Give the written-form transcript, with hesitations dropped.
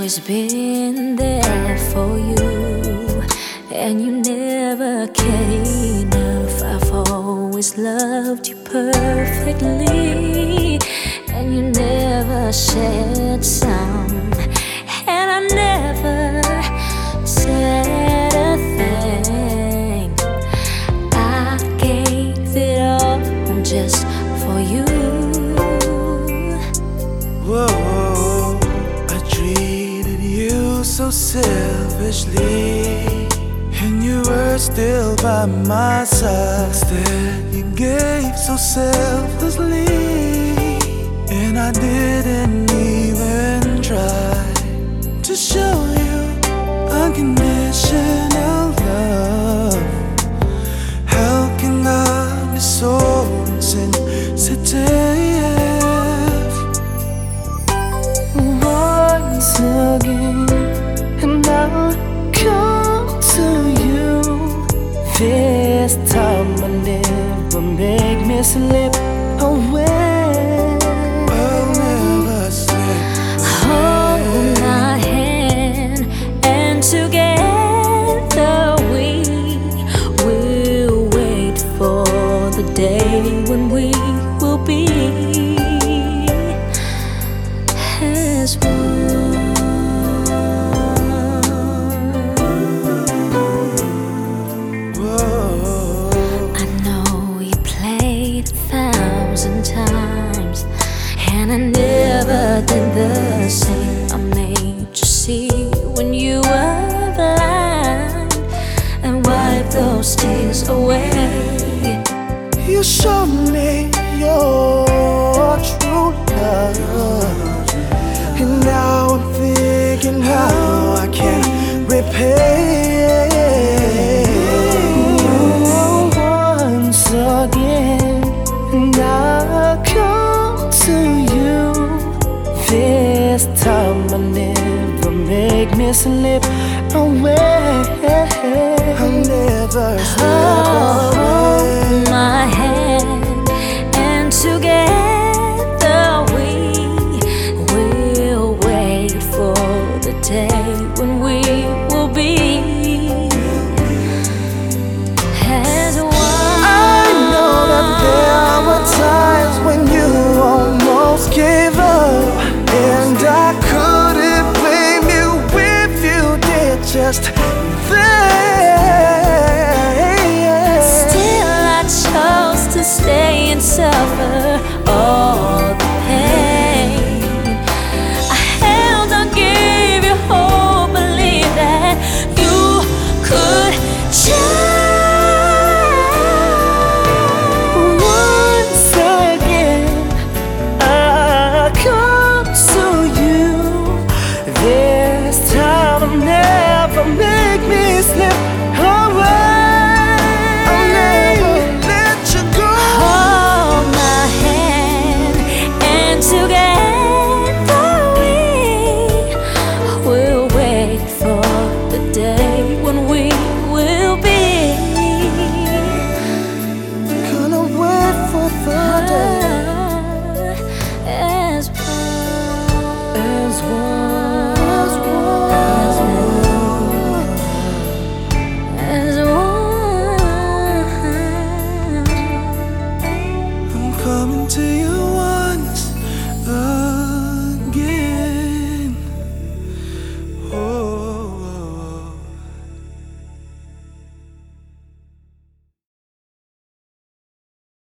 always been there for you, and you never cared enough. I've always loved you perfectly, and you never said some, and I never said a thing. I gave it all just for you. Whoa, I treated you so selfishly, and you were still by my side. Instead, you gave so selflessly, and I didn't even try to show you unconditional love. How can I be so insensitive? Once again, and I'll come to you. This time I never make me slip away. I'll never slip. Hold my hand, and together we will wait for the day when we will be as one. Whoa. I know you played 1,000 times, and I never did the same. I made you see when you were blind, and wiped those tears away. You showed me your true love, and now I'm thinking how I can repay. Once again, and I'll come to you. This time I never make me slip away. I'll never slip away. My hand, and together we will wait for the day when we will be as one. I know that there were times when you almost gave up, and I couldn't blame you if you did just that. Still I chose to stay and suffer all the pain. I held on, gave you hope, believe that you could change. Once again, I come to you. This time I'll never make me slip away. I'll never let you go. Hold my hand, and together we will wait for the day when we will be Gonna wait for the day as one. as one.